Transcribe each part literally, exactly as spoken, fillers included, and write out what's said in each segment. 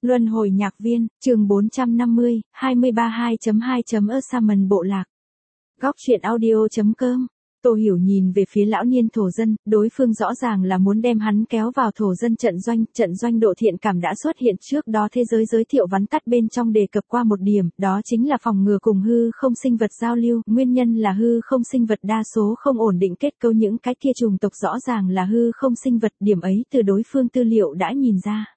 Luân hồi nhạc viên, chương bốn trăm năm mươi, hai mươi ba hai chấm hai chấm Assignment bộ lạc. Góc truyện audio chấm com. Tô Hiểu nhìn về phía lão niên thổ dân, đối phương rõ ràng là muốn đem hắn kéo vào thổ dân trận doanh, trận doanh độ thiện cảm đã xuất hiện trước đó thế giới giới thiệu vắn tắt bên trong đề cập qua một điểm, đó chính là phòng ngừa cùng hư không sinh vật giao lưu, nguyên nhân là hư không sinh vật đa số không ổn định kết cấu, những cái kia chủng tộc rõ ràng là hư không sinh vật, điểm ấy từ đối phương tư liệu đã nhìn ra.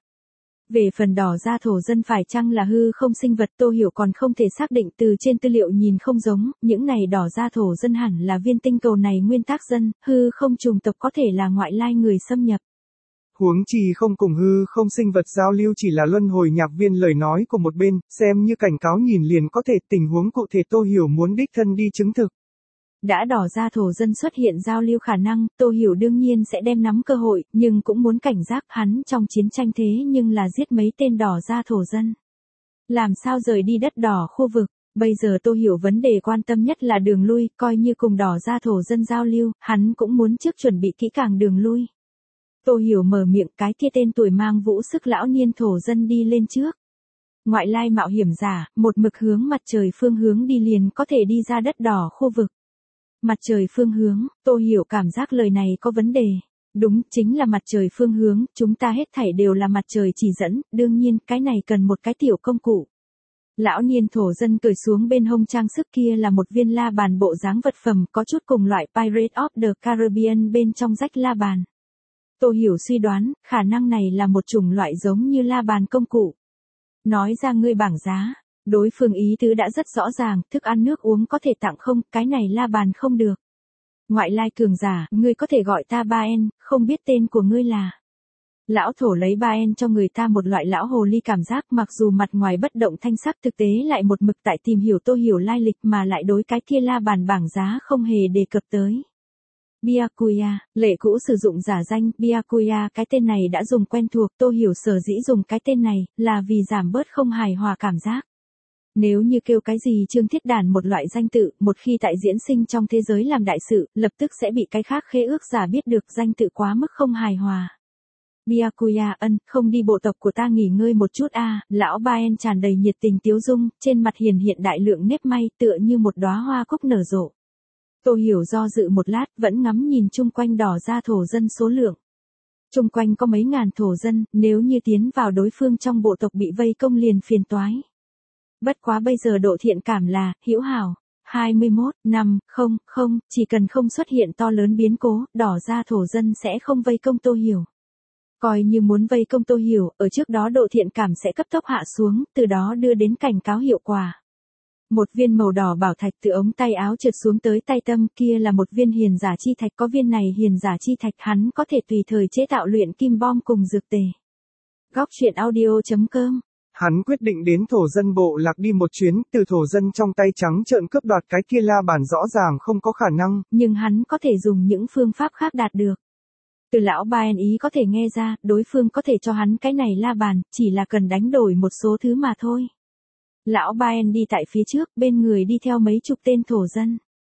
Về phần đỏ da thổ dân phải chăng là hư không sinh vật, Tô Hiểu còn không thể xác định, từ trên tư liệu nhìn không giống, những này đỏ da thổ dân hẳn là viên tinh cầu này nguyên tác dân, hư không chủng tộc có thể là ngoại lai người xâm nhập. Huống chi không cùng hư không sinh vật giao lưu chỉ là luân hồi nhạc viên lời nói của một bên, xem như cảnh cáo nhìn liền có thể, tình huống cụ thể Tô Hiểu muốn đích thân đi chứng thực. Đã đỏ da thổ dân xuất hiện giao lưu khả năng, Tô Hiểu đương nhiên sẽ đem nắm cơ hội, nhưng cũng muốn cảnh giác, hắn trong chiến tranh thế nhưng là giết mấy tên đỏ da thổ dân. Làm sao rời đi đất đỏ khu vực, bây giờ Tô Hiểu vấn đề quan tâm nhất là đường lui, coi như cùng đỏ da thổ dân giao lưu, hắn cũng muốn trước chuẩn bị kỹ càng đường lui. Tô Hiểu mở miệng, cái kia tên tuổi mang vũ sức lão niên thổ dân đi lên trước. Ngoại lai mạo hiểm giả, một mực hướng mặt trời phương hướng đi liền có thể đi ra đất đỏ khu vực. Mặt trời phương hướng, Tô Hiểu cảm giác lời này có vấn đề. Đúng, chính là mặt trời phương hướng, chúng ta hết thảy đều là mặt trời chỉ dẫn, đương nhiên, cái này cần một cái tiểu công cụ. Lão niên thổ dân cởi xuống bên hông trang sức, kia là một viên la bàn bộ dáng vật phẩm, có chút cùng loại Pirates of the Caribbean bên trong rách la bàn. Tô Hiểu suy đoán, khả năng này là một chủng loại giống như la bàn công cụ. Nói ra ngươi bảng giá. Đối phương ý tứ đã rất rõ ràng, thức ăn nước uống có thể tặng không, cái này la bàn không được. Ngoại lai cường giả, ngươi có thể gọi ta ba en, không biết tên của ngươi là. Lão thổ lấy ba en cho người ta một loại lão hồ ly cảm giác, mặc dù mặt ngoài bất động thanh sắc, thực tế lại một mực tại tìm hiểu Tô Hiểu lai lịch, mà lại đối cái kia la bàn bảng giá không hề đề cập tới. Byakuya, lệ cũ sử dụng giả danh, Byakuya, cái tên này đã dùng quen thuộc, Tô Hiểu sở dĩ dùng cái tên này, là vì giảm bớt không hài hòa cảm giác. Nếu như kêu cái gì Trương Thiết Đàn một loại danh tự, một khi tại diễn sinh trong thế giới làm đại sự, lập tức sẽ bị cái khác khế ước giả biết được danh tự quá mức không hài hòa. Byakuya ân, không đi bộ tộc của ta nghỉ ngơi một chút a à, lão Baen tràn đầy nhiệt tình tiếu dung, trên mặt hiển hiện đại lượng nếp may tựa như một đóa hoa cúc nở rộ. Tô Hiểu do dự một lát, vẫn ngắm nhìn chung quanh đỏ da thổ dân số lượng. Chung quanh có mấy ngàn thổ dân, nếu như tiến vào đối phương trong bộ tộc bị vây công liền phiền toái. Bất quá bây giờ độ thiện cảm là, hữu hảo, hai mươi mốt, năm, không, không, chỉ cần không xuất hiện to lớn biến cố, đỏ da thổ dân sẽ không vây công Tô Hiểu. Coi như muốn vây công Tô Hiểu, ở trước đó độ thiện cảm sẽ cấp tốc hạ xuống, từ đó đưa đến cảnh cáo hiệu quả. Một viên màu đỏ bảo thạch từ ống tay áo trượt xuống tới tay tâm, kia là một viên hiền giả chi thạch, có viên này hiền giả chi thạch hắn có thể tùy thời chế tạo luyện kim bom cùng dược tề. Góc truyện audio chấm com. Hắn quyết định đến thổ dân bộ lạc đi một chuyến, từ thổ dân trong tay trắng trợn cướp đoạt cái kia la bàn rõ ràng không có khả năng. Nhưng hắn có thể dùng những phương pháp khác đạt được. Từ lão Baen ý có thể nghe ra, đối phương có thể cho hắn cái này la bàn, chỉ là cần đánh đổi một số thứ mà thôi. Lão Baen đi tại phía trước, bên người đi theo mấy chục tên thổ dân.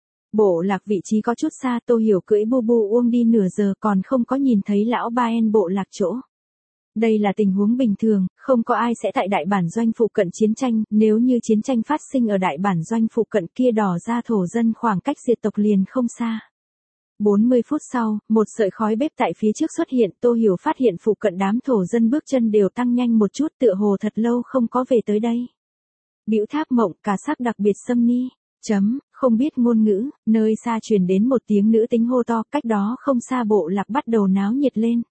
Bộ lạc vị trí có chút xa, Tô Hiểu cưỡi bu bu uông đi nửa giờ còn không có nhìn thấy lão Baen bộ lạc chỗ. Đây là tình huống bình thường, không có ai sẽ tại đại bản doanh phụ cận chiến tranh, nếu như chiến tranh phát sinh ở đại bản doanh phụ cận kia đỏ da thổ dân khoảng cách diệt tộc liền không xa. bốn mươi phút sau, một sợi khói bếp tại phía trước xuất hiện, Tô Hiểu phát hiện phụ cận đám thổ dân bước chân đều tăng nhanh một chút, tựa hồ thật lâu không có về tới đây. Bĩu tháp mộng, cả sắc đặc biệt xâm ni, chấm, không biết ngôn ngữ, nơi xa truyền đến một tiếng nữ tính hô to, cách đó không xa bộ lạc bắt đầu náo nhiệt lên.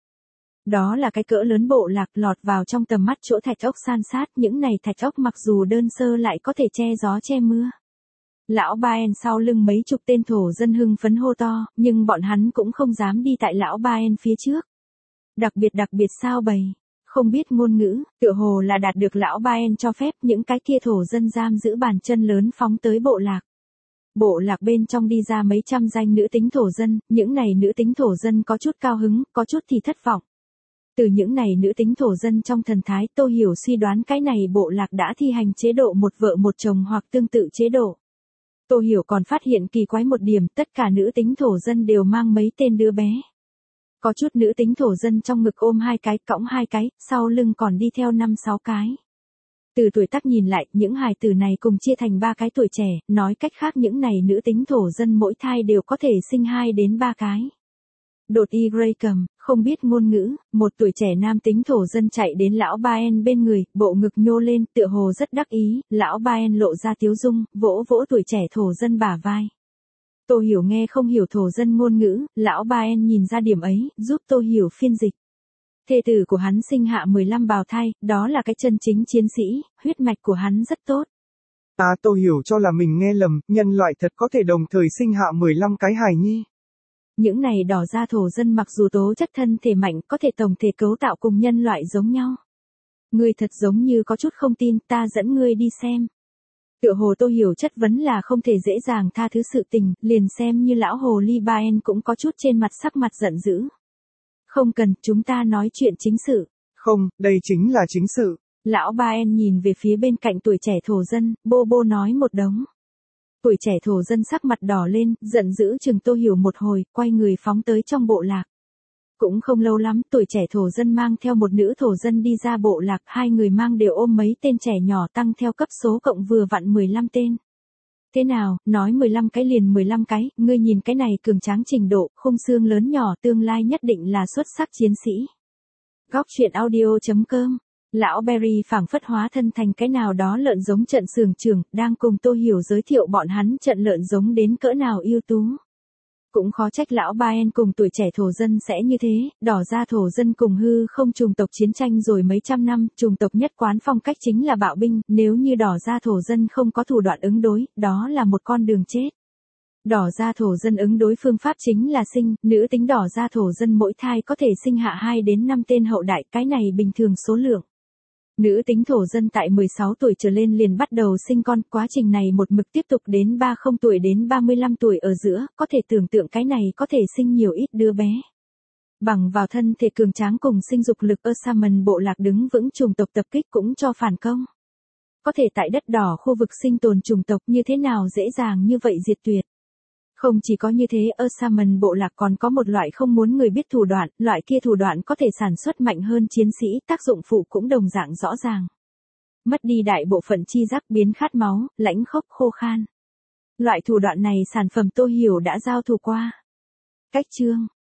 Đó là cái cỡ lớn bộ lạc lọt vào trong tầm mắt chỗ thạch ốc san sát, những này thạch ốc mặc dù đơn sơ lại có thể che gió che mưa. Lão Baen sau lưng mấy chục tên thổ dân hưng phấn hô to, nhưng bọn hắn cũng không dám đi tại lão Baen phía trước. Đặc biệt đặc biệt sao bầy, không biết ngôn ngữ, tựa hồ là đạt được lão Baen cho phép, những cái kia thổ dân giam giữ bàn chân lớn phóng tới bộ lạc. Bộ lạc bên trong đi ra mấy trăm danh nữ tính thổ dân, những này nữ tính thổ dân có chút cao hứng, có chút thì thất vọng. Từ những này nữ tính thổ dân trong thần thái, Tô Hiểu suy đoán cái này bộ lạc đã thi hành chế độ một vợ một chồng hoặc tương tự chế độ. Tô Hiểu còn phát hiện kỳ quái một điểm, tất cả nữ tính thổ dân đều mang mấy tên đứa bé. Có chút nữ tính thổ dân trong ngực ôm hai cái, cõng hai cái, sau lưng còn đi theo năm sáu cái. Từ tuổi tác nhìn lại, những hài tử này cùng chia thành ba cái tuổi trẻ, nói cách khác những này nữ tính thổ dân mỗi thai đều có thể sinh hai đến ba cái. Đột y Gray cầm, không biết ngôn ngữ, một tuổi trẻ nam tính thổ dân chạy đến lão Baen bên người, bộ ngực nhô lên, tựa hồ rất đắc ý, lão Baen lộ ra tiếu dung, vỗ vỗ tuổi trẻ thổ dân bả vai. Tô Hiểu nghe không hiểu thổ dân ngôn ngữ, lão Baen nhìn ra điểm ấy, giúp Tô Hiểu phiên dịch. Thê tử của hắn sinh hạ mười lăm bào thai, đó là cái chân chính chiến sĩ, huyết mạch của hắn rất tốt. À, Tô Hiểu cho là mình nghe lầm, nhân loại thật có thể đồng thời sinh hạ mười lăm cái hài nhi. Những này đỏ da thổ dân mặc dù tố chất thân thể mạnh có thể tổng thể cấu tạo cùng nhân loại giống nhau. Ngươi thật giống như có chút không tin, ta dẫn ngươi đi xem. Tựa hồ Tô Hiểu chất vấn là không thể dễ dàng tha thứ sự tình, liền xem như lão hồ ly Baen cũng có chút trên mặt sắc mặt giận dữ. Không cần, chúng ta nói chuyện chính sự. Không, đây chính là chính sự. Lão Baen nhìn về phía bên cạnh tuổi trẻ thổ dân, bô bô nói một đống. Tuổi trẻ thổ dân sắc mặt đỏ lên, giận dữ chừng Tô Hiểu một hồi, quay người phóng tới trong bộ lạc. Cũng không lâu lắm, tuổi trẻ thổ dân mang theo một nữ thổ dân đi ra bộ lạc, hai người mang đều ôm mấy tên trẻ nhỏ tăng theo cấp số cộng vừa vặn mười lăm tên. Thế nào, nói mười lăm cái liền mười lăm cái, ngươi nhìn cái này cường tráng trình độ, khung xương lớn nhỏ tương lai nhất định là xuất sắc chiến sĩ. Góc truyện audio chấm com. Lão Berry phảng phất hóa thân thành cái nào đó lợn giống trận sường trường, đang cùng Tô Hiểu giới thiệu bọn hắn trận lợn giống đến cỡ nào ưu tú. Cũng khó trách lão Baen cùng tuổi trẻ thổ dân sẽ như thế, đỏ da thổ dân cùng hư không trùng tộc chiến tranh rồi mấy trăm năm, trùng tộc nhất quán phong cách chính là bạo binh, nếu như đỏ da thổ dân không có thủ đoạn ứng đối, đó là một con đường chết. Đỏ da thổ dân ứng đối phương pháp chính là sinh, nữ tính đỏ da thổ dân mỗi thai có thể sinh hạ hai đến năm tên hậu đại, cái này bình thường số lượng. Nữ tính thổ dân tại mười sáu tuổi trở lên liền bắt đầu sinh con, quá trình này một mực tiếp tục đến ba mươi tuổi đến ba mươi lăm tuổi ở giữa, có thể tưởng tượng cái này có thể sinh nhiều ít đứa bé. Bằng vào thân thể cường tráng cùng sinh dục lực Osaman bộ lạc đứng vững chủng tộc tập kích cũng cho phản công. Có thể tại đất đỏ khu vực sinh tồn chủng tộc như thế nào dễ dàng như vậy diệt tuyệt. Không chỉ có như thế, Osaman bộ lạc còn có một loại không muốn người biết thủ đoạn, loại kia thủ đoạn có thể sản xuất mạnh hơn chiến sĩ, tác dụng phụ cũng đồng dạng rõ ràng. Mất đi đại bộ phận chi giác biến khát máu, lãnh khốc khô khan. Loại thủ đoạn này sản phẩm Tô Hiểu đã giao thủ qua. Cách chương